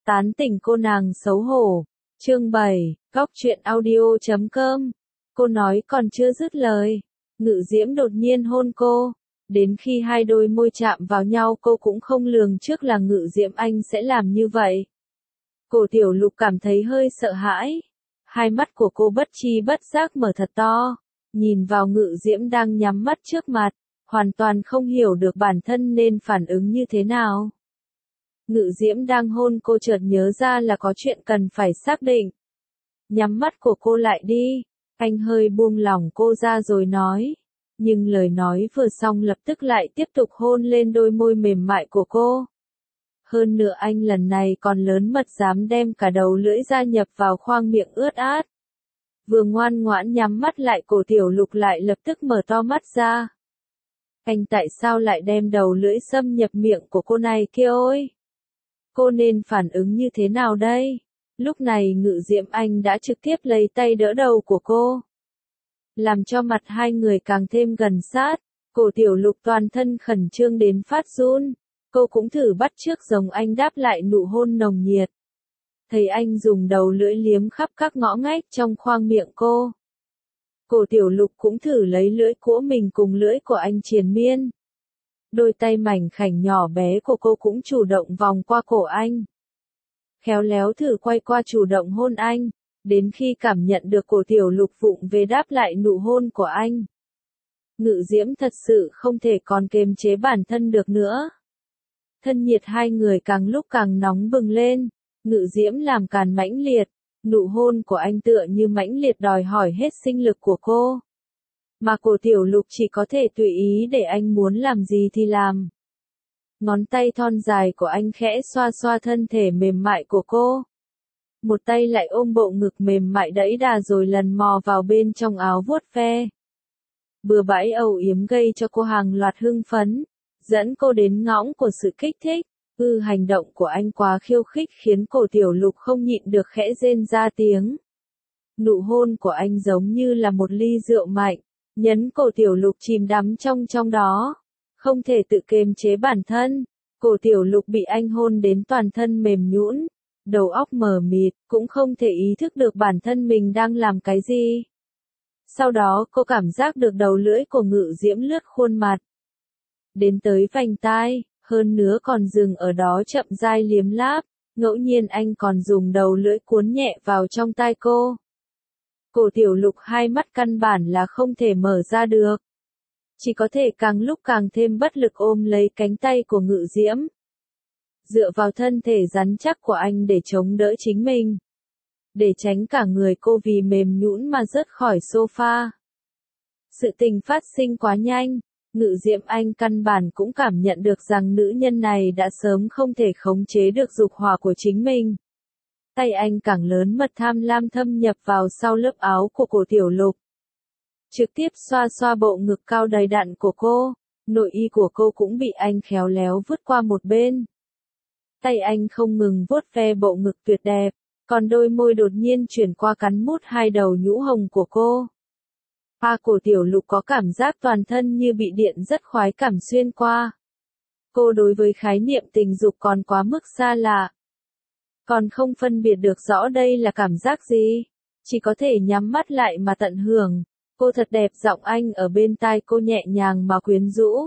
Tán tỉnh cô nàng xấu hổ. Chương 7, Góc truyện audio.com. Cô nói còn chưa dứt lời. Ngự Diễm đột nhiên hôn cô. Đến khi hai đôi môi chạm vào nhau cô cũng không lường trước là Ngự Diễm Anh sẽ làm như vậy. Cổ Tiểu Lục cảm thấy hơi sợ hãi. Hai mắt của cô bất tri bất giác mở thật to. Nhìn vào Ngự Diễm đang nhắm mắt trước mặt. Hoàn toàn không hiểu được bản thân nên phản ứng như thế nào. Ngự Diễm đang hôn cô chợt nhớ ra là có chuyện cần phải xác định. Nhắm mắt của cô lại đi. Anh hơi buông lỏng cô ra rồi nói. Nhưng lời nói vừa xong lập tức lại tiếp tục hôn lên đôi môi mềm mại của cô. Hơn nữa anh lần này còn lớn mật dám đem cả đầu lưỡi ra nhập vào khoang miệng ướt át. Vừa ngoan ngoãn nhắm mắt lại Cổ Tiểu Lục lại lập tức mở to mắt ra. Anh tại sao lại đem đầu lưỡi xâm nhập miệng của cô này kia ôi? Cô nên phản ứng như thế nào đây? Lúc này Ngự Diễm Anh đã trực tiếp lấy tay đỡ đầu của cô. Làm cho mặt hai người càng thêm gần sát. Cổ Tiểu Lục toàn thân khẩn trương đến phát run. Cô cũng thử bắt chước giống anh đáp lại nụ hôn nồng nhiệt. Thấy anh dùng đầu lưỡi liếm khắp các ngõ ngách trong khoang miệng cô. Cổ Tiểu Lục cũng thử lấy lưỡi của mình cùng lưỡi của anh triền miên. Đôi tay mảnh khảnh nhỏ bé của cô cũng chủ động vòng qua cổ anh. Khéo léo thử quay qua chủ động hôn anh, đến khi cảm nhận được Cổ Tiểu Lục vụng về đáp lại nụ hôn của anh. Ngự Diễm thật sự không thể còn kiềm chế bản thân được nữa. Thân nhiệt hai người càng lúc càng nóng bừng lên, Ngự Diễm làm càn mãnh liệt, nụ hôn của anh tựa như mãnh liệt đòi hỏi hết sinh lực của cô. Mà Cổ Tiểu Lục chỉ có thể tùy ý để anh muốn làm gì thì làm. Ngón tay thon dài của anh khẽ xoa xoa thân thể mềm mại của cô. Một tay lại ôm bộ ngực mềm mại đẫy đà rồi lần mò vào bên trong áo vuốt ve. Bừa bãi âu yếm gây cho cô hàng loạt hưng phấn, dẫn cô đến ngõng của sự kích thích. Hành động của anh quá khiêu khích khiến Cổ Tiểu Lục không nhịn được khẽ rên ra tiếng. Nụ hôn của anh giống như là một ly rượu mạnh, nhấn Cổ Tiểu Lục chìm đắm trong đó. Không thể tự kiềm chế bản thân, Cổ Tiểu Lục bị anh hôn đến toàn thân mềm nhũn, đầu óc mờ mịt, cũng không thể ý thức được bản thân mình đang làm cái gì. Sau đó cô cảm giác được đầu lưỡi của Ngự Diễm lướt khuôn mặt. Đến tới vành tai, hơn nữa còn dừng ở đó chậm rãi liếm láp, ngẫu nhiên anh còn dùng đầu lưỡi cuốn nhẹ vào trong tai cô. Cổ Tiểu Lục hai mắt căn bản là không thể mở ra được. Chỉ có thể càng lúc càng thêm bất lực ôm lấy cánh tay của Ngự Diễm. Dựa vào thân thể rắn chắc của anh để chống đỡ chính mình. Để tránh cả người cô vì mềm nhũn mà rớt khỏi sofa. Sự tình phát sinh quá nhanh, Ngự Diễm Anh căn bản cũng cảm nhận được rằng nữ nhân này đã sớm không thể khống chế được dục hỏa của chính mình. Tay anh càng lớn mật tham lam thâm nhập vào sau lớp áo của Cổ Tiểu Lục. Trực tiếp xoa xoa bộ ngực cao đầy đặn của cô, nội y của cô cũng bị anh khéo léo vứt qua một bên. Tay anh không ngừng vuốt ve bộ ngực tuyệt đẹp, còn đôi môi đột nhiên chuyển qua cắn mút hai đầu nhũ hồng của cô. Cổ Tiểu Lục có cảm giác toàn thân như bị điện rất khoái cảm xuyên qua. Cô đối với khái niệm tình dục còn quá mức xa lạ. Còn không phân biệt được rõ đây là cảm giác gì, chỉ có thể nhắm mắt lại mà tận hưởng. Cô thật đẹp, giọng anh ở bên tai cô nhẹ nhàng mà quyến rũ.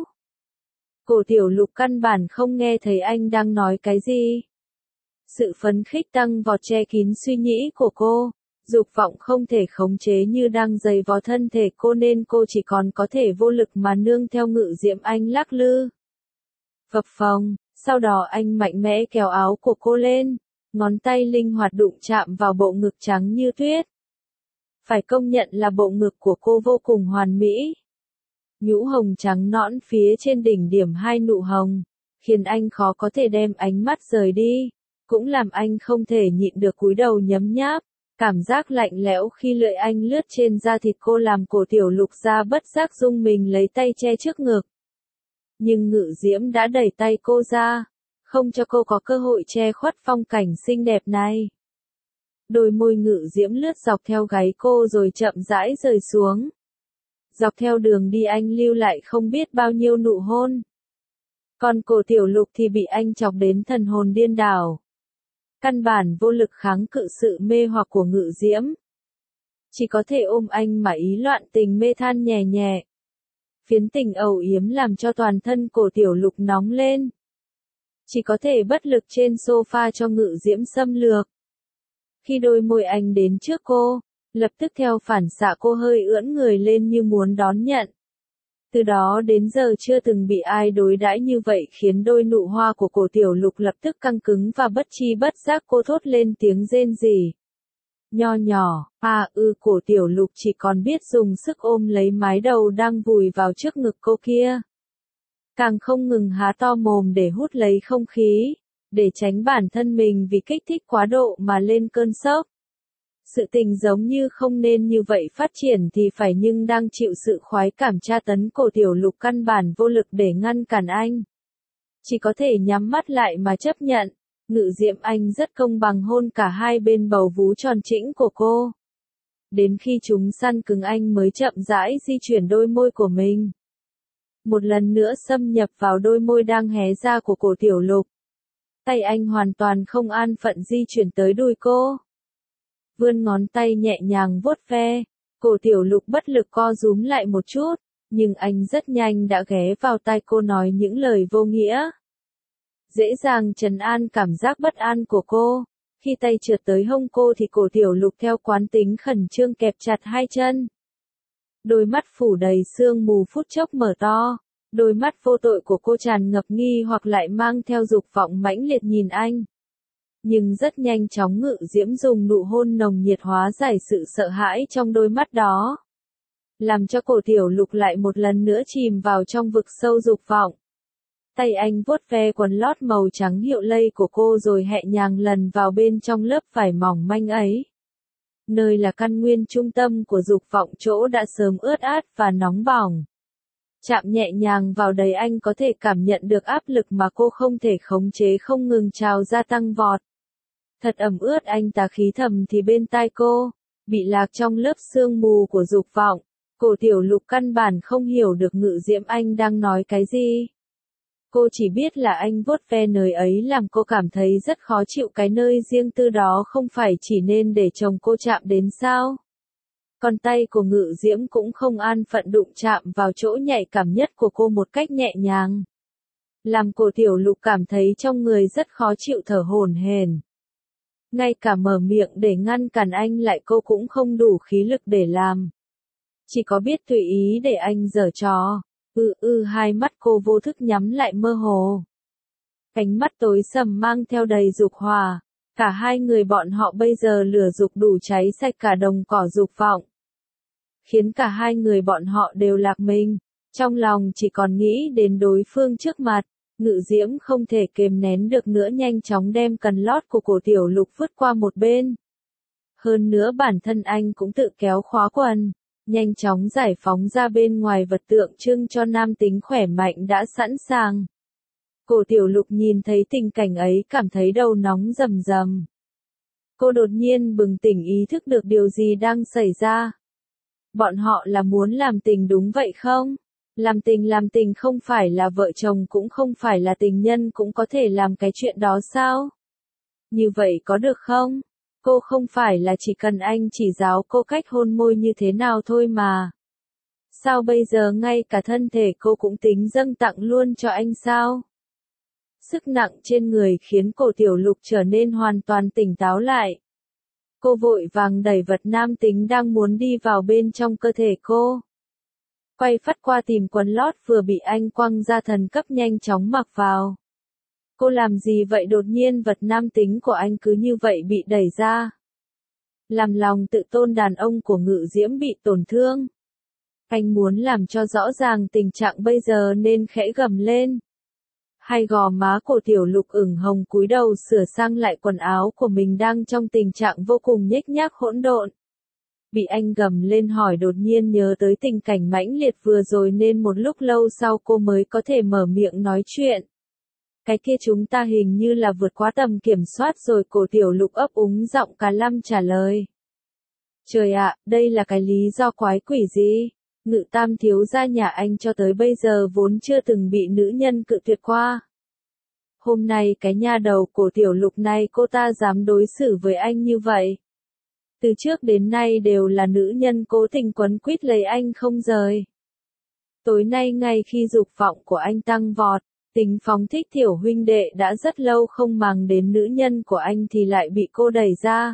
Cổ Tiểu Lục căn bản không nghe thấy anh đang nói cái gì. Sự phấn khích tăng vọt che kín suy nghĩ của cô, dục vọng không thể khống chế như đang giày vò thân thể cô nên cô chỉ còn có thể vô lực mà nương theo Ngự Diễm Anh lắc lư. Phập phồng, sau đó anh mạnh mẽ kéo áo của cô lên, ngón tay linh hoạt đụng chạm vào bộ ngực trắng như tuyết. Phải công nhận là bộ ngực của cô vô cùng hoàn mỹ. Nhũ hồng trắng nõn phía trên đỉnh điểm hai nụ hồng, khiến anh khó có thể đem ánh mắt rời đi, cũng làm anh không thể nhịn được cúi đầu nhấm nháp. Cảm giác lạnh lẽo khi lưỡi anh lướt trên da thịt cô làm Cổ Tiểu Lục ra bất giác rung mình lấy tay che trước ngực. Nhưng Ngự Diễm đã đẩy tay cô ra, không cho cô có cơ hội che khuất phong cảnh xinh đẹp này. Đôi môi Ngự Diễm lướt dọc theo gáy cô rồi chậm rãi rời xuống. Dọc theo đường đi anh lưu lại không biết bao nhiêu nụ hôn. Còn Cổ Tiểu Lục thì bị anh chọc đến thần hồn điên đảo. căn bản vô lực kháng cự sự mê hoặc của Ngự Diễm. Chỉ có thể ôm anh mà ý loạn tình mê than nhẹ nhẹ. Phiến tình âu yếm làm cho toàn thân Cổ Tiểu Lục nóng lên. Chỉ có thể bất lực trên sofa cho Ngự Diễm xâm lược. Khi đôi môi anh đến trước cô, lập tức theo phản xạ cô hơi ưỡn người lên như muốn đón nhận. Từ đó đến giờ chưa từng bị ai đối đãi như vậy khiến đôi nụ hoa của Cổ Tiểu Lục lập tức căng cứng và bất chi bất giác cô thốt lên tiếng rên rỉ. Nho nhỏ, Cổ Tiểu Lục chỉ còn biết dùng sức ôm lấy mái đầu đang vùi vào trước ngực cô kia. Càng không ngừng há to mồm để hút lấy không khí, để tránh bản thân mình vì kích thích quá độ mà lên cơn sốc. Sự tình giống như không nên như vậy phát triển thì phải nhưng đang chịu sự khoái cảm tra tấn Cổ Tiểu Lục căn bản vô lực để ngăn cản anh. Chỉ có thể nhắm mắt lại mà chấp nhận. Ngự Diễm Anh rất công bằng hôn cả hai bên bầu vú tròn trĩnh của cô. Đến khi chúng săn cứng anh mới chậm rãi di chuyển đôi môi của mình. Một lần nữa xâm nhập vào đôi môi đang hé ra của Cổ Tiểu Lục. Tay anh hoàn toàn không an phận di chuyển tới đùi cô. Vươn ngón tay nhẹ nhàng vuốt ve, Cổ Tiểu Lục bất lực co rúm lại một chút, nhưng anh rất nhanh đã ghé vào tai cô nói những lời vô nghĩa. Dễ dàng trấn an cảm giác bất an của cô. Khi tay trượt tới hông cô thì Cổ Tiểu Lục theo quán tính khẩn trương kẹp chặt hai chân. Đôi mắt phủ đầy sương mù phút chốc mở to. Đôi mắt vô tội của cô tràn ngập nghi hoặc lại mang theo dục vọng mãnh liệt nhìn anh. Nhưng rất nhanh chóng Ngự Diễm dùng nụ hôn nồng nhiệt hóa giải sự sợ hãi trong đôi mắt đó. Làm cho Cổ Tiểu Lục lại một lần nữa chìm vào trong vực sâu dục vọng. Tay anh vuốt ve quần lót màu trắng hiệu lây của cô rồi nhẹ nhàng lần vào bên trong lớp vải mỏng manh ấy. Nơi là căn nguyên trung tâm của dục vọng, chỗ đã sớm ướt át và nóng bỏng. Chạm nhẹ nhàng vào đấy anh có thể cảm nhận được áp lực mà cô không thể khống chế không ngừng trào ra tăng vọt. Thật ẩm ướt, anh tà khí thầm thì bên tai cô, bị lạc trong lớp sương mù của dục vọng. Cổ Tiểu Lục căn bản không hiểu được Ngự Diễm Anh đang nói cái gì. Cô chỉ biết là anh vuốt ve nơi ấy làm cô cảm thấy rất khó chịu, cái nơi riêng tư đó không phải chỉ nên để chồng cô chạm đến sao? Còn tay của Ngự Diễm cũng không an phận đụng chạm vào chỗ nhạy cảm nhất của cô một cách nhẹ nhàng. Làm Cổ Tiểu Lục cảm thấy trong người rất khó chịu, thở hổn hển. Ngay cả mở miệng để ngăn cản anh lại cô cũng không đủ khí lực để làm. Chỉ có biết tùy ý để anh giở trò. Hai mắt cô vô thức nhắm lại mơ hồ. Ánh mắt tối sầm mang theo đầy dục hỏa. Cả hai người bọn họ bây giờ lửa dục đủ cháy sạch cả đồng cỏ dục vọng. Khiến cả hai người bọn họ đều lạc mình. Trong lòng chỉ còn nghĩ đến đối phương trước mặt. Ngự Diễm không thể kềm nén được nữa, nhanh chóng đem cần lót của Cổ Tiểu Lục vứt qua một bên. Hơn nữa bản thân anh cũng tự kéo khóa quần. Nhanh chóng giải phóng ra bên ngoài vật tượng trưng cho nam tính khỏe mạnh đã sẵn sàng. Cổ Tiểu Lục nhìn thấy tình cảnh ấy cảm thấy đầu nóng rầm rầm. Cô đột nhiên bừng tỉnh ý thức được điều gì đang xảy ra. Bọn họ là muốn làm tình đúng vậy không? Làm tình không phải là vợ chồng cũng không phải là tình nhân cũng có thể làm cái chuyện đó sao? Như vậy có được không? Cô không phải là chỉ cần anh chỉ giáo cô cách hôn môi như thế nào thôi mà. Sao bây giờ ngay cả thân thể cô cũng tính dâng tặng luôn cho anh sao? Sức nặng trên người khiến Cổ Tiểu Lục trở nên hoàn toàn tỉnh táo lại. Cô vội vàng đẩy vật nam tính đang muốn đi vào bên trong cơ thể cô. Quay phắt qua tìm quần lót vừa bị anh quăng ra thần cấp nhanh chóng mặc vào. Cô làm gì vậy, đột nhiên vật nam tính của anh cứ như vậy bị đẩy ra. Làm lòng tự tôn đàn ông của Ngự Diễm bị tổn thương. Anh muốn làm cho rõ ràng tình trạng bây giờ nên khẽ gầm lên. Hai gò má Cổ Tiểu Lục ửng hồng cúi đầu sửa sang lại quần áo của mình đang trong tình trạng vô cùng nhếch nhác hỗn độn. Bị anh gầm lên hỏi đột nhiên nhớ tới tình cảnh mãnh liệt vừa rồi nên một lúc lâu sau cô mới có thể mở miệng nói chuyện. Cái kia chúng ta hình như là vượt quá tầm kiểm soát rồi, Cổ Tiểu Lục ấp úng giọng cá lăm trả lời. Trời ạ, đây là cái lý do quái quỷ gì? Ngự Tam thiếu gia nhà anh cho tới bây giờ vốn chưa từng bị nữ nhân cự tuyệt qua. Hôm nay cái nha đầu cổ Tiểu Lục này cô ta dám đối xử với anh như vậy. Từ trước đến nay đều là nữ nhân cố tình quấn quýt lấy anh không rời. Tối nay ngay khi dục vọng của anh tăng vọt, tính phóng thích Tiểu huynh đệ đã rất lâu không màng đến nữ nhân của anh thì lại bị cô đẩy ra.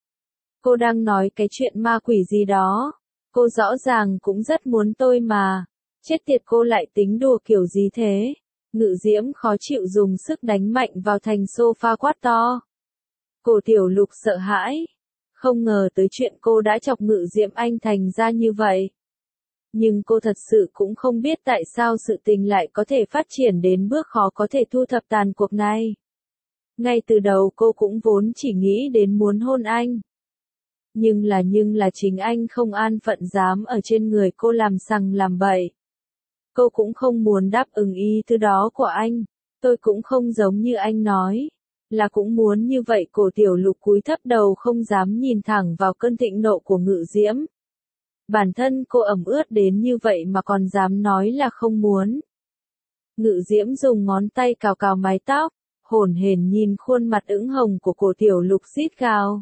Cô đang nói cái chuyện ma quỷ gì đó. Cô rõ ràng cũng rất muốn tôi mà. Chết tiệt, cô lại tính đùa kiểu gì thế? Ngự Diễm khó chịu dùng sức đánh mạnh vào thành sofa quát to. Cổ Tiểu Lục sợ hãi. Không ngờ tới chuyện cô đã chọc Ngự Diễm Anh thành ra như vậy. Nhưng cô thật sự cũng không biết tại sao sự tình lại có thể phát triển đến bước khó có thể thu thập tàn cuộc này. Ngay từ đầu cô cũng vốn chỉ nghĩ đến muốn hôn anh. Nhưng là chính anh không an phận dám ở trên người cô làm sằng làm bậy. Cô cũng không muốn đáp ứng ý thứ đó của anh. Tôi cũng không giống như anh nói. Là cũng muốn như vậy. Cổ Tiểu Lục cúi thấp đầu không dám nhìn thẳng vào cơn thịnh nộ của Ngự Diễm. Bản thân cô ẩm ướt đến như vậy mà còn dám nói là không muốn. Ngự Diễm dùng ngón tay cào cào mái tóc, hổn hển nhìn khuôn mặt ửng hồng của Cổ Tiểu Lục rít gào.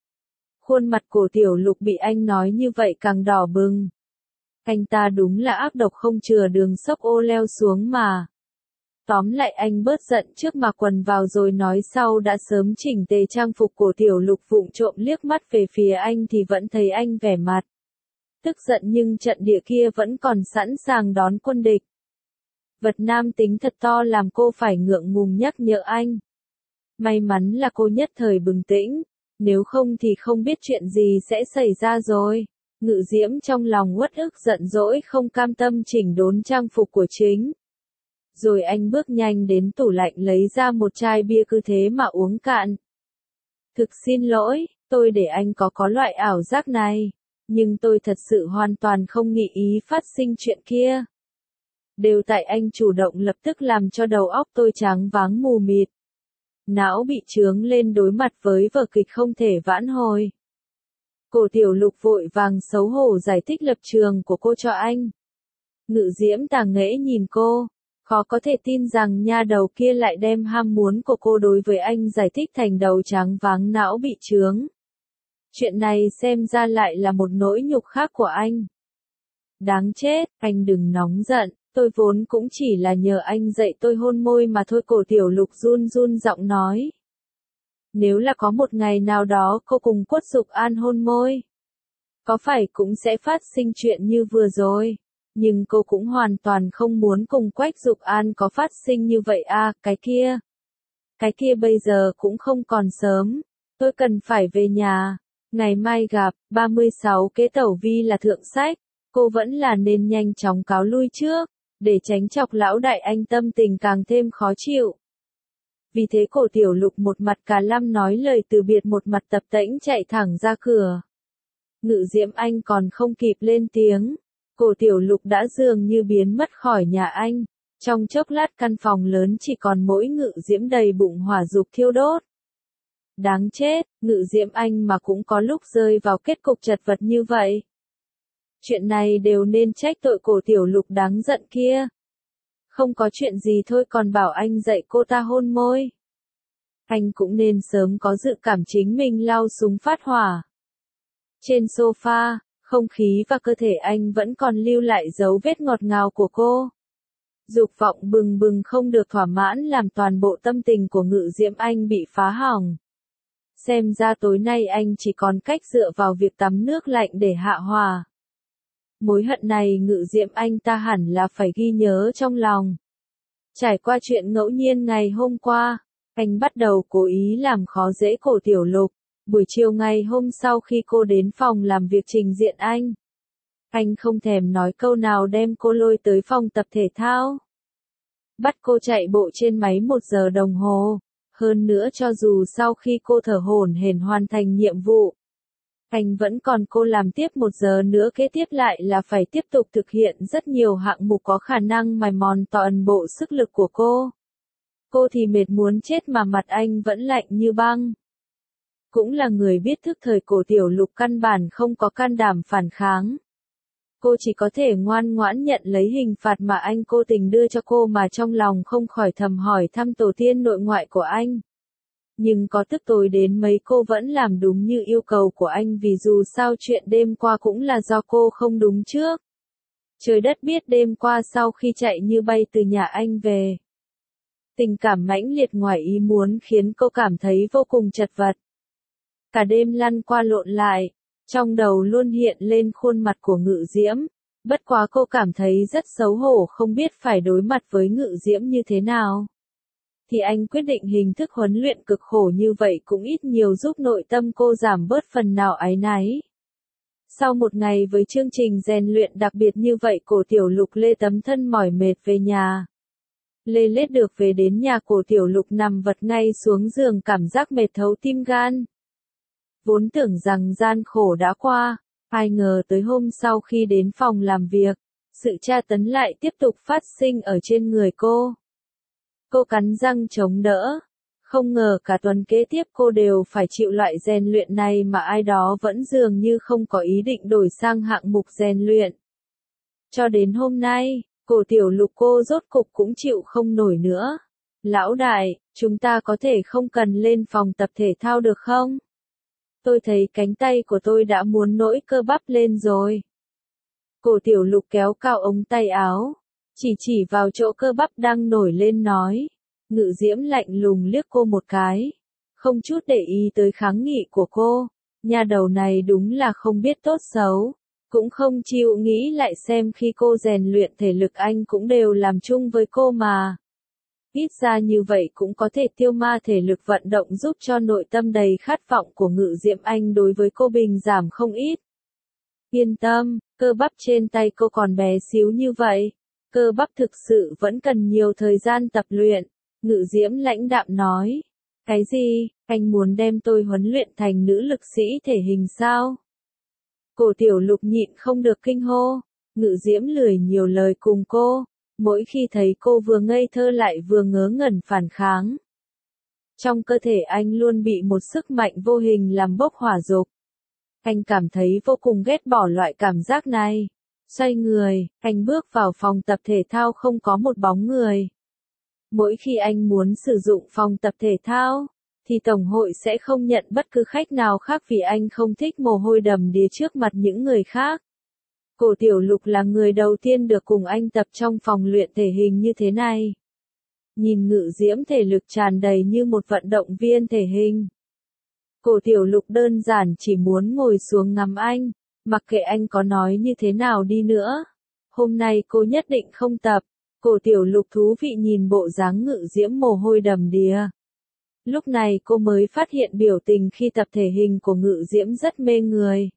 Khuôn mặt Cổ Tiểu Lục bị anh nói như vậy càng đỏ bừng. Anh ta đúng là ác độc không chừa đường xốc ô leo xuống mà. Tóm lại anh bớt giận trước mà quần vào rồi nói sau. Đã sớm chỉnh tề trang phục. Cổ Tiểu Lục vụng trộm liếc mắt về phía anh thì vẫn thấy anh vẻ mặt tức giận, nhưng trận địa kia vẫn còn sẵn sàng đón quân địch. Vật nam tính thật to làm cô phải ngượng ngùng nhắc nhở anh. May mắn là cô nhất thời bừng tỉnh, nếu không thì không biết chuyện gì sẽ xảy ra rồi. Ngự Diễm trong lòng uất ức giận dỗi không cam tâm chỉnh đốn trang phục của chính. Rồi anh bước nhanh đến tủ lạnh lấy ra một chai bia, cứ thế mà uống cạn. Thực xin lỗi, tôi để anh có loại ảo giác này. Nhưng tôi thật sự hoàn toàn không nghĩ ý phát sinh chuyện kia. Đều tại anh chủ động lập tức làm cho đầu óc tôi choáng váng mù mịt. Não bị chướng lên đối mặt với vở kịch không thể vãn hồi. Cổ Tiểu Lục vội vàng xấu hổ giải thích lập trường của cô cho anh. Ngự Diễm tà nghễ nhìn cô, khó có thể tin rằng nha đầu kia lại đem ham muốn của cô đối với anh giải thích thành đầu choáng váng não bị chướng. Chuyện này xem ra lại là một nỗi nhục khác của anh. Đáng chết, anh đừng nóng giận, tôi vốn cũng chỉ là nhờ anh dạy tôi hôn môi mà thôi. Cổ Tiểu Lục run run giọng nói. Nếu là có một ngày nào đó cô cùng Quất Dục An hôn môi, có phải cũng sẽ phát sinh chuyện như vừa rồi. Nhưng cô cũng hoàn toàn không muốn cùng Quách Dục An có phát sinh như vậy à. Cái kia bây giờ cũng không còn sớm. Tôi cần phải về nhà. Ngày mai gặp. 36 Kế Tẩu Vi là thượng sách. Cô vẫn là nên nhanh chóng cáo lui trước, để tránh chọc lão đại anh tâm tình càng thêm khó chịu. Vì thế Cổ Tiểu Lục một mặt cà lăm nói lời từ biệt, một mặt tập tễnh chạy thẳng ra cửa. Ngự Diễm Anh còn không kịp lên tiếng. Cổ Tiểu Lục đã dường như biến mất khỏi nhà anh. Trong chốc lát căn phòng lớn chỉ còn mỗi Ngự Diễm đầy bụng hỏa dục thiêu đốt. Đáng chết, Ngự Diễm Anh mà cũng có lúc rơi vào kết cục chật vật như vậy. Chuyện này đều nên trách tội Cổ Tiểu Lục đáng giận kia. Không có chuyện gì thôi còn bảo anh dạy cô ta hôn môi. Anh cũng nên sớm có dự cảm chính mình lao súng phát hỏa. Trên sofa, không khí và cơ thể anh vẫn còn lưu lại dấu vết ngọt ngào của cô. Dục vọng bừng bừng không được thỏa mãn làm toàn bộ tâm tình của Ngự Diễm Anh bị phá hỏng. Xem ra tối nay anh chỉ còn cách dựa vào việc tắm nước lạnh để hạ hỏa. Mối hận này Ngự Diễm Anh ta hẳn là phải ghi nhớ trong lòng. Trải qua chuyện ngẫu nhiên ngày hôm qua, anh bắt đầu cố ý làm khó dễ Cổ Tiểu Lục. Buổi chiều ngày hôm sau khi cô đến phòng làm việc trình diện anh không thèm nói câu nào đem cô lôi tới phòng tập thể thao. Bắt cô chạy bộ trên máy 1 giờ đồng hồ. Hơn nữa cho dù sau khi cô thở hổn hển hoàn thành nhiệm vụ, anh vẫn còn cô làm tiếp 1 giờ nữa, kế tiếp lại là phải tiếp tục thực hiện rất nhiều hạng mục có khả năng mài mòn toàn bộ sức lực của cô. Cô thì mệt muốn chết mà mặt anh vẫn lạnh như băng. Cũng là người biết thức thời, Cổ Tiểu Lục căn bản không có can đảm phản kháng. Cô chỉ có thể ngoan ngoãn nhận lấy hình phạt mà anh cố tình đưa cho cô mà trong lòng không khỏi thầm hỏi thăm tổ tiên nội ngoại của anh. Nhưng có tức tối đến mấy cô vẫn làm đúng như yêu cầu của anh vì dù sao chuyện đêm qua cũng là do cô không đúng trước. Trời đất biết đêm qua sau khi chạy như bay từ nhà anh về. Tình cảm mãnh liệt ngoài ý muốn khiến cô cảm thấy vô cùng chật vật. Cả đêm lăn qua lộn lại, trong đầu luôn hiện lên khuôn mặt của Ngự Diễm. Bất quá cô cảm thấy rất xấu hổ không biết phải đối mặt với Ngự Diễm như thế nào. Thì anh quyết định hình thức huấn luyện cực khổ như vậy cũng ít nhiều giúp nội tâm cô giảm bớt phần nào áy náy. Sau một ngày với chương trình rèn luyện đặc biệt như vậy Cổ Tiểu Lục lê tấm thân mỏi mệt về nhà. Lê lết được về đến nhà Cổ Tiểu Lục nằm vật ngay xuống giường cảm giác mệt thấu tim gan. Vốn tưởng rằng gian khổ đã qua, ai ngờ tới hôm sau khi đến phòng làm việc, sự tra tấn lại tiếp tục phát sinh ở trên người cô. Cô cắn răng chống đỡ. Không ngờ cả tuần kế tiếp cô đều phải chịu loại rèn luyện này mà ai đó vẫn dường như không có ý định đổi sang hạng mục rèn luyện. Cho đến hôm nay, Cổ Tiểu Lục cô rốt cục cũng chịu không nổi nữa. Lão đại, chúng ta có thể không cần lên phòng tập thể thao được không? Tôi thấy cánh tay của tôi đã muốn nổi cơ bắp lên rồi. Cổ Tiểu Lục kéo cao ống tay áo, chỉ vào chỗ cơ bắp đang nổi lên nói. Ngự Diễm lạnh lùng liếc cô một cái, không chút để ý tới kháng nghị của cô. Nhà đầu này đúng là không biết tốt xấu, cũng không chịu nghĩ lại xem khi cô rèn luyện thể lực anh cũng đều làm chung với cô mà. Ít ra như vậy cũng có thể tiêu ma thể lực vận động giúp cho nội tâm đầy khát vọng của Ngự Diễm Anh đối với cô bình giảm không ít. Yên tâm, cơ bắp trên tay cô còn bé xíu như vậy. Cơ bắp thực sự vẫn cần nhiều thời gian tập luyện. Ngự Diễm lãnh đạm nói. Cái gì, anh muốn đem tôi huấn luyện thành nữ lực sĩ thể hình sao? Cổ Tiểu Lục nhịn không được kinh hô. Ngự Diễm lười nhiều lời cùng cô. Mỗi khi thấy cô vừa ngây thơ lại vừa ngớ ngẩn phản kháng. Trong cơ thể anh luôn bị một sức mạnh vô hình làm bốc hỏa dục. Anh cảm thấy vô cùng ghét bỏ loại cảm giác này. Xoay người, anh bước vào phòng tập thể thao không có một bóng người. Mỗi khi anh muốn sử dụng phòng tập thể thao, thì Tổng hội sẽ không nhận bất cứ khách nào khác vì anh không thích mồ hôi đầm đìa trước mặt những người khác. Cổ Tiểu Lục là người đầu tiên được cùng anh tập trong phòng luyện thể hình như thế này. Nhìn Ngự Diễm thể lực tràn đầy như một vận động viên thể hình. Cổ Tiểu Lục đơn giản chỉ muốn ngồi xuống ngắm anh, mặc kệ anh có nói như thế nào đi nữa. Hôm nay cô nhất định không tập. Cổ Tiểu Lục thú vị nhìn bộ dáng Ngự Diễm mồ hôi đầm đìa. Lúc này cô mới phát hiện biểu tình khi tập thể hình của Ngự Diễm rất mê người.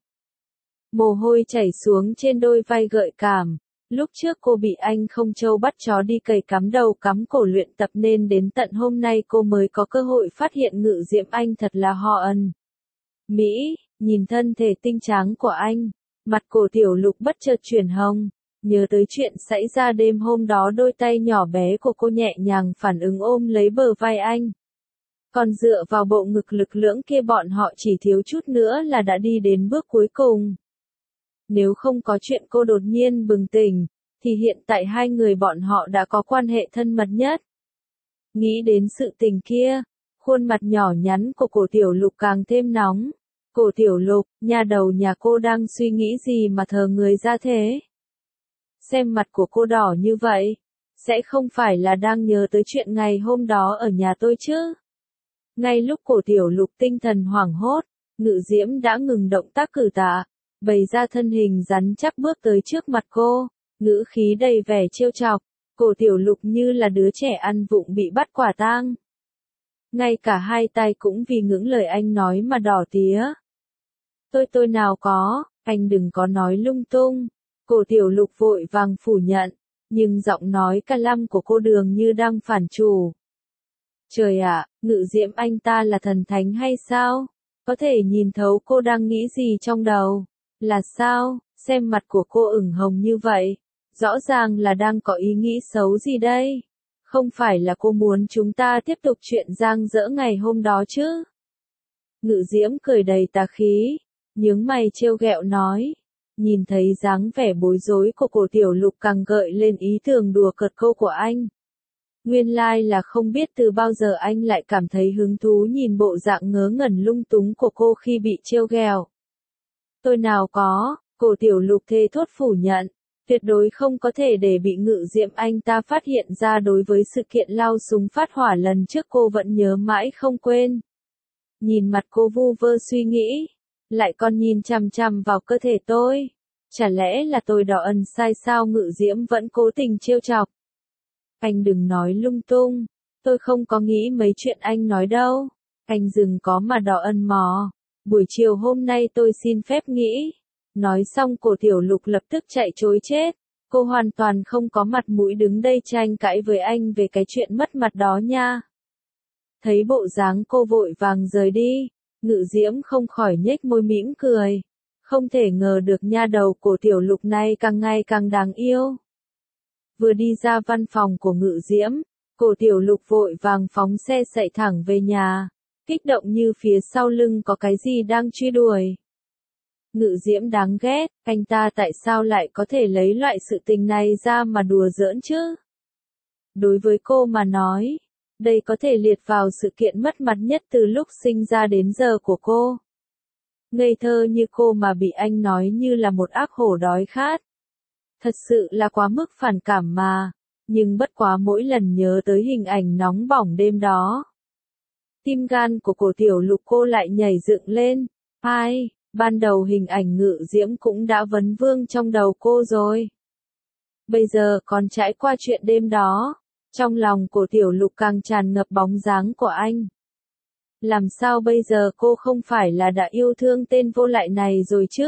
Mồ hôi chảy xuống trên đôi vai gợi cảm. Lúc trước cô bị anh không trâu bắt chó đi cày cắm đầu cắm cổ luyện tập nên đến tận hôm nay cô mới có cơ hội phát hiện Ngự Diễm Anh thật là họ ân. Mỹ, nhìn thân thể tinh tráng của anh, mặt Cổ Tiểu Lục bất chợt chuyển hồng. Nhớ tới chuyện xảy ra đêm hôm đó đôi tay nhỏ bé của cô nhẹ nhàng phản ứng ôm lấy bờ vai anh. Còn dựa vào bộ ngực lực lưỡng kia bọn họ chỉ thiếu chút nữa là đã đi đến bước cuối cùng. Nếu không có chuyện cô đột nhiên bừng tỉnh, thì hiện tại hai người bọn họ đã có quan hệ thân mật nhất. Nghĩ đến sự tình kia, khuôn mặt nhỏ nhắn của Cổ Tiểu Lục càng thêm nóng. Cổ Tiểu Lục, nhà đầu nhà cô đang suy nghĩ gì mà thờ người ra thế? Xem mặt của cô đỏ như vậy, sẽ không phải là đang nhớ tới chuyện ngày hôm đó ở nhà tôi chứ? Ngay lúc Cổ Tiểu Lục tinh thần hoảng hốt, Ngự Diễm đã ngừng động tác cử tạ, bày ra thân hình rắn chắc bước tới trước mặt cô, ngữ khí đầy vẻ trêu chọc. Cổ Tiểu Lục như là đứa trẻ ăn vụng bị bắt quả tang. Ngay cả hai tay cũng vì những lời anh nói mà đỏ tía. Tôi nào có, anh đừng có nói lung tung. Cổ Tiểu Lục vội vàng phủ nhận, nhưng giọng nói ca lăm của cô dường như đang phản chủ. Trời ạ, Ngự Diễm anh ta là thần thánh hay sao? Có thể nhìn thấu cô đang nghĩ gì trong đầu. Là sao, xem mặt của cô ửng hồng như vậy. Rõ ràng là đang có ý nghĩ xấu gì đây? Không phải là cô muốn chúng ta tiếp tục chuyện giang dỡ ngày hôm đó chứ? Ngự Diễm cười đầy tà khí, nhướng mày trêu ghẹo nói. Nhìn thấy dáng vẻ bối rối của cổ Tiểu Lục càng gợi lên ý tưởng đùa cợt cô của anh. Nguyên lai là không biết từ bao giờ anh lại cảm thấy hứng thú nhìn bộ dạng ngớ ngẩn lung túng của cô khi bị trêu ghẹo. Tôi nào có, cổ Tiểu Lục thề thốt phủ nhận, tuyệt đối không có thể để bị Ngự Diễm anh ta phát hiện ra. Đối với sự kiện lao súng phát hỏa lần trước cô vẫn nhớ mãi không quên. Nhìn mặt cô vu vơ suy nghĩ, lại còn nhìn chằm chằm vào cơ thể tôi. Chả lẽ là tôi đỏ ẩn sai sao? Ngự Diễm vẫn cố tình trêu chọc. Anh đừng nói lung tung, tôi không có nghĩ mấy chuyện anh nói đâu. Anh đừng có mà đỏ ẩn mò. Buổi chiều hôm nay tôi xin phép nghỉ. Nói xong cổ Tiểu Lục lập tức chạy trối chết. Cô hoàn toàn không có mặt mũi đứng đây tranh cãi với anh về cái chuyện mất mặt đó nha. Thấy bộ dáng cô vội vàng rời đi, Ngự Diễm không khỏi nhếch môi mỉm cười. Không thể ngờ được nha đầu cổ Tiểu Lục này càng ngày càng đáng yêu. Vừa đi ra văn phòng của Ngự Diễm, cổ Tiểu Lục vội vàng phóng xe chạy thẳng về nhà, kích động như phía sau lưng có cái gì đang truy đuổi. Ngự Diễm đáng ghét, anh ta tại sao lại có thể lấy loại sự tình này ra mà đùa giỡn chứ? Đối với cô mà nói, đây có thể liệt vào sự kiện mất mặt nhất từ lúc sinh ra đến giờ của cô. Ngây thơ như cô mà bị anh nói như là một ác hổ đói khát. Thật sự là quá mức phản cảm mà, nhưng bất quá mỗi lần nhớ tới hình ảnh nóng bỏng đêm đó. Tim gan của cổ Tiểu Lục cô lại nhảy dựng lên. Ai, ban đầu hình ảnh Ngự Diễm cũng đã vấn vương trong đầu cô rồi. Bây giờ còn trải qua chuyện đêm đó, trong lòng cổ Tiểu Lục càng tràn ngập bóng dáng của anh. Làm sao bây giờ cô không phải là đã yêu thương tên vô lại này rồi chứ?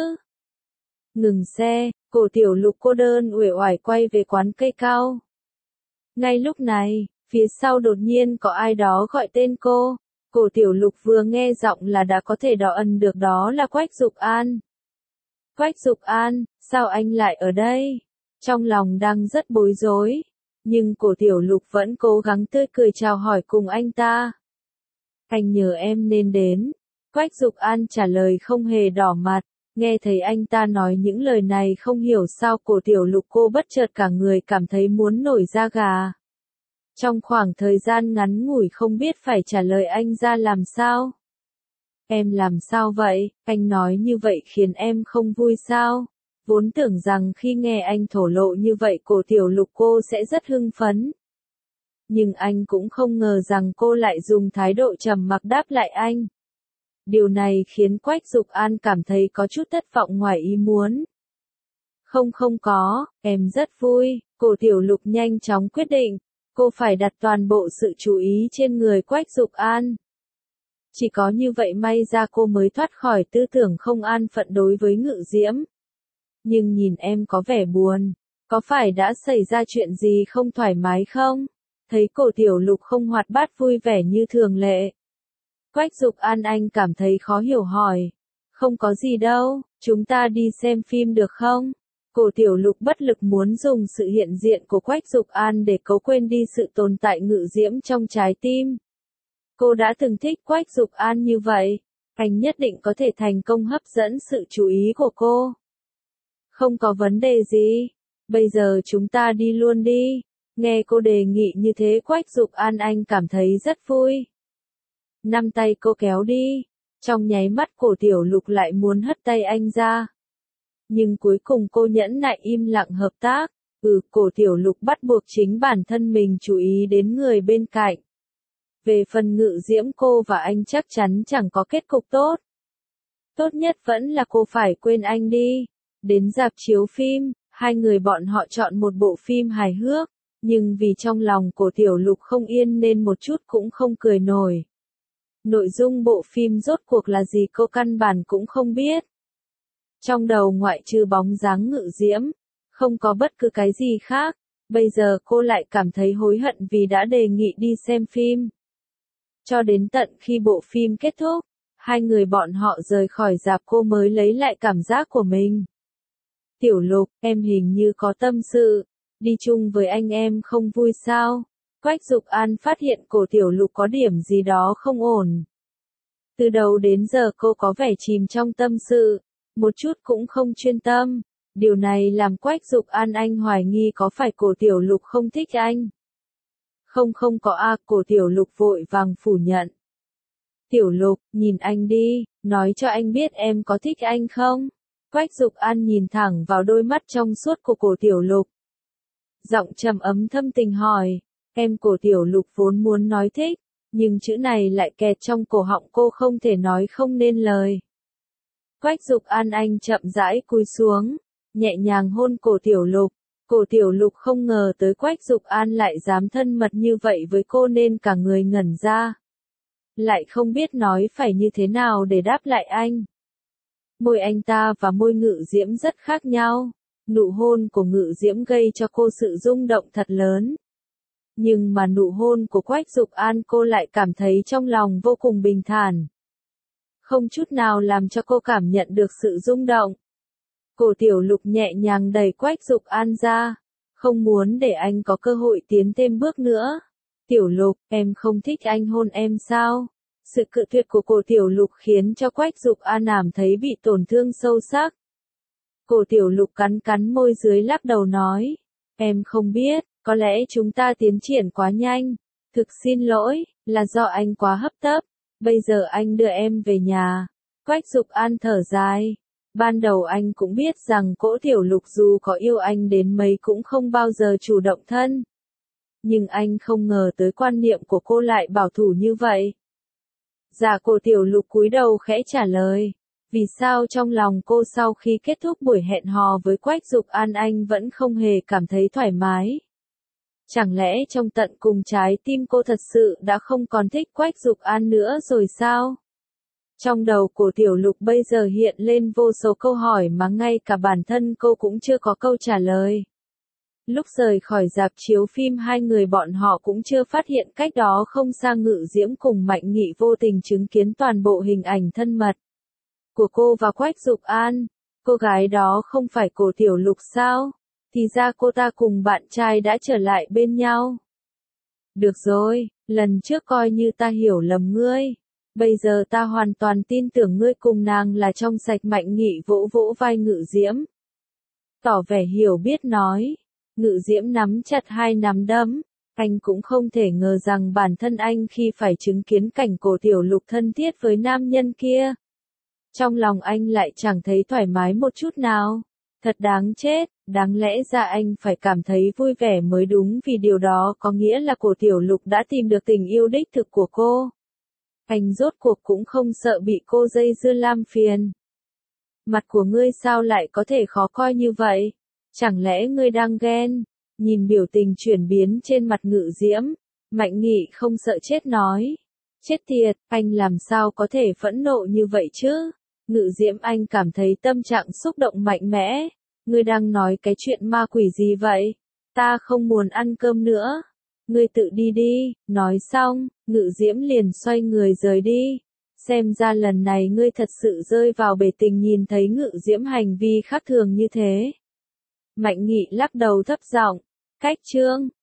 Ngừng xe, cổ Tiểu Lục cô đơn uể oải quay về quán cây cao. Ngay lúc này, phía sau đột nhiên có ai đó gọi tên cô. Cổ Tiểu Lục vừa nghe giọng là đã có thể đỏ ẩn được đó là Quách Dục An. Quách Dục An, sao anh lại ở đây? Trong lòng đang rất bối rối, nhưng cổ Tiểu Lục vẫn cố gắng tươi cười chào hỏi cùng anh ta. Anh nhờ em nên đến. Quách Dục An trả lời không hề đỏ mặt. Nghe thấy anh ta nói những lời này không hiểu sao cổ Tiểu Lục cô bất chợt cả người cảm thấy muốn nổi da gà. Trong khoảng thời gian ngắn ngủi không biết phải trả lời anh ra làm sao. Em làm sao vậy? Anh nói như vậy khiến em không vui sao? Vốn tưởng rằng khi nghe anh thổ lộ như vậy cổ Tiểu Lục cô sẽ rất hưng phấn. Nhưng anh cũng không ngờ rằng cô lại dùng thái độ trầm mặc đáp lại anh. Điều này khiến Quách Dục An cảm thấy có chút thất vọng ngoài ý muốn. Không có, em rất vui, cổ Tiểu Lục nhanh chóng quyết định, cô phải đặt toàn bộ sự chú ý trên người Quách Dục An. Chỉ có như vậy may ra cô mới thoát khỏi tư tưởng không an phận đối với Ngự Diễm. Nhưng nhìn em có vẻ buồn, có phải đã xảy ra chuyện gì không thoải mái không? Thấy cổ Tiểu Lục không hoạt bát vui vẻ như thường lệ. Quách Dục An anh cảm thấy khó hiểu hỏi. Không có gì đâu, chúng ta đi xem phim được không? Cổ Tiểu Lục bất lực muốn dùng sự hiện diện của Quách Dục An để cố quên đi sự tồn tại Ngự Diễm trong trái tim. Cô đã từng thích Quách Dục An như vậy, anh nhất định có thể thành công hấp dẫn sự chú ý của cô. Không có vấn đề gì, bây giờ chúng ta đi luôn đi. Nghe cô đề nghị như thế Quách Dục An anh cảm thấy rất vui. Năm tay cô kéo đi, trong nháy mắt cổ Tiểu Lục lại muốn hất tay anh ra. Nhưng cuối cùng cô nhẫn nại im lặng hợp tác. Cổ Tiểu Lục bắt buộc chính bản thân mình chú ý đến người bên cạnh. Về phần Ngự Diễm cô và anh chắc chắn chẳng có kết cục tốt. Tốt nhất vẫn là cô phải quên anh đi. Đến rạp chiếu phim, hai người bọn họ chọn một bộ phim hài hước. Nhưng vì trong lòng cổ Tiểu Lục không yên nên một chút cũng không cười nổi. Nội dung bộ phim rốt cuộc là gì cô căn bản cũng không biết. Trong đầu ngoại trừ bóng dáng Ngự Diễm, không có bất cứ cái gì khác. Bây giờ cô lại cảm thấy hối hận vì đã đề nghị đi xem phim. Cho đến tận khi bộ phim kết thúc, hai người bọn họ rời khỏi rạp cô mới lấy lại cảm giác của mình. Tiểu Lục, em hình như có tâm sự. Đi chung với anh em không vui sao? Quách Dục An phát hiện cổ Tiểu Lục có điểm gì đó không ổn. Từ đầu đến giờ cô có vẻ chìm trong tâm sự, một chút cũng không chuyên tâm. Điều này làm Quách Dục An anh hoài nghi có phải Cổ Tiểu Lục không thích anh. Không có Cổ Tiểu Lục vội vàng phủ nhận. Tiểu Lục, nhìn anh đi, nói cho anh biết em có thích anh không? Quách Dục An nhìn thẳng vào đôi mắt trong suốt của Cổ Tiểu Lục. Giọng trầm ấm thâm tình hỏi, em. Cổ Tiểu Lục vốn muốn nói thích, nhưng chữ này lại kẹt trong cổ họng cô không thể nói không nên lời. Quách Dục An anh chậm rãi cúi xuống, nhẹ nhàng hôn Cổ Tiểu Lục. Cổ Tiểu Lục không ngờ tới Quách Dục An lại dám thân mật như vậy với cô nên cả người ngẩn ra. Lại không biết nói phải như thế nào để đáp lại anh. Môi anh ta và môi Ngự Diễm rất khác nhau. Nụ hôn của Ngự Diễm gây cho cô sự rung động thật lớn. Nhưng mà nụ hôn của Quách Dục An cô lại cảm thấy trong lòng vô cùng bình thản. Không chút nào làm cho cô cảm nhận được sự rung động. Cổ Tiểu Lục nhẹ nhàng đẩy Quách Dục An ra, không muốn để anh có cơ hội tiến thêm bước nữa. Tiểu Lục, em không thích anh hôn em sao? Sự cự tuyệt của Cổ Tiểu Lục khiến cho Quách Dục An cảm thấy bị tổn thương sâu sắc. Cổ Tiểu Lục cắn cắn môi dưới lắc đầu nói, em không biết, có lẽ chúng ta tiến triển quá nhanh. Thực xin lỗi, là do anh quá hấp tấp. Bây giờ anh đưa em về nhà. Quách Dục An thở dài. Ban đầu anh cũng biết rằng Cổ Tiểu Lục dù có yêu anh đến mấy cũng không bao giờ chủ động thân. Nhưng anh không ngờ tới quan niệm của cô lại bảo thủ như vậy. Dạ. Cổ Tiểu Lục cúi đầu khẽ trả lời. Vì sao trong lòng cô sau khi kết thúc buổi hẹn hò với Quách Dục An anh vẫn không hề cảm thấy thoải mái? Chẳng lẽ trong tận cùng trái tim cô thật sự đã không còn thích Quách Dục An nữa rồi sao? Trong đầu Cổ Tiểu Lục bây giờ hiện lên vô số câu hỏi mà ngay cả bản thân cô cũng chưa có câu trả lời. Lúc rời khỏi rạp chiếu phim hai người bọn họ cũng chưa phát hiện cách đó không xa Ngự Diễm cùng Mạnh Nghị vô tình chứng kiến toàn bộ hình ảnh thân mật của cô và Quách Dục An. Cô gái đó không phải Cổ Tiểu Lục sao? Thì ra cô ta cùng bạn trai đã trở lại bên nhau. Được rồi, lần trước coi như ta hiểu lầm ngươi. Bây giờ ta hoàn toàn tin tưởng ngươi cùng nàng là trong sạch. Mạnh Nghị vỗ vỗ vai Ngự Diễm, tỏ vẻ hiểu biết nói. Ngự Diễm nắm chặt hai nắm đấm. Anh cũng không thể ngờ rằng bản thân anh khi phải chứng kiến cảnh Cổ Tiểu Lục thân thiết với nam nhân kia, trong lòng anh lại chẳng thấy thoải mái một chút nào. Thật đáng chết, đáng lẽ ra anh phải cảm thấy vui vẻ mới đúng vì điều đó có nghĩa là Cổ Tiểu Lục đã tìm được tình yêu đích thực của cô. Anh rốt cuộc cũng không sợ bị cô dây dưa làm phiền. Mặt của ngươi sao lại có thể khó coi như vậy? Chẳng lẽ ngươi đang ghen? Nhìn biểu tình chuyển biến trên mặt Ngự Diễm, Mạnh Nghị không sợ chết nói. Chết tiệt, anh làm sao có thể phẫn nộ như vậy chứ? Ngự Diễm anh cảm thấy tâm trạng xúc động mạnh mẽ. Ngươi đang nói cái chuyện ma quỷ gì vậy? Ta không muốn ăn cơm nữa. Ngươi tự đi đi. Nói xong, Ngự Diễm liền xoay người rời đi. Xem ra lần này ngươi thật sự rơi vào bể tình nhìn thấy Ngự Diễm hành vi khác thường như thế. Mạnh Nghị lắc đầu thấp giọng. Cách chương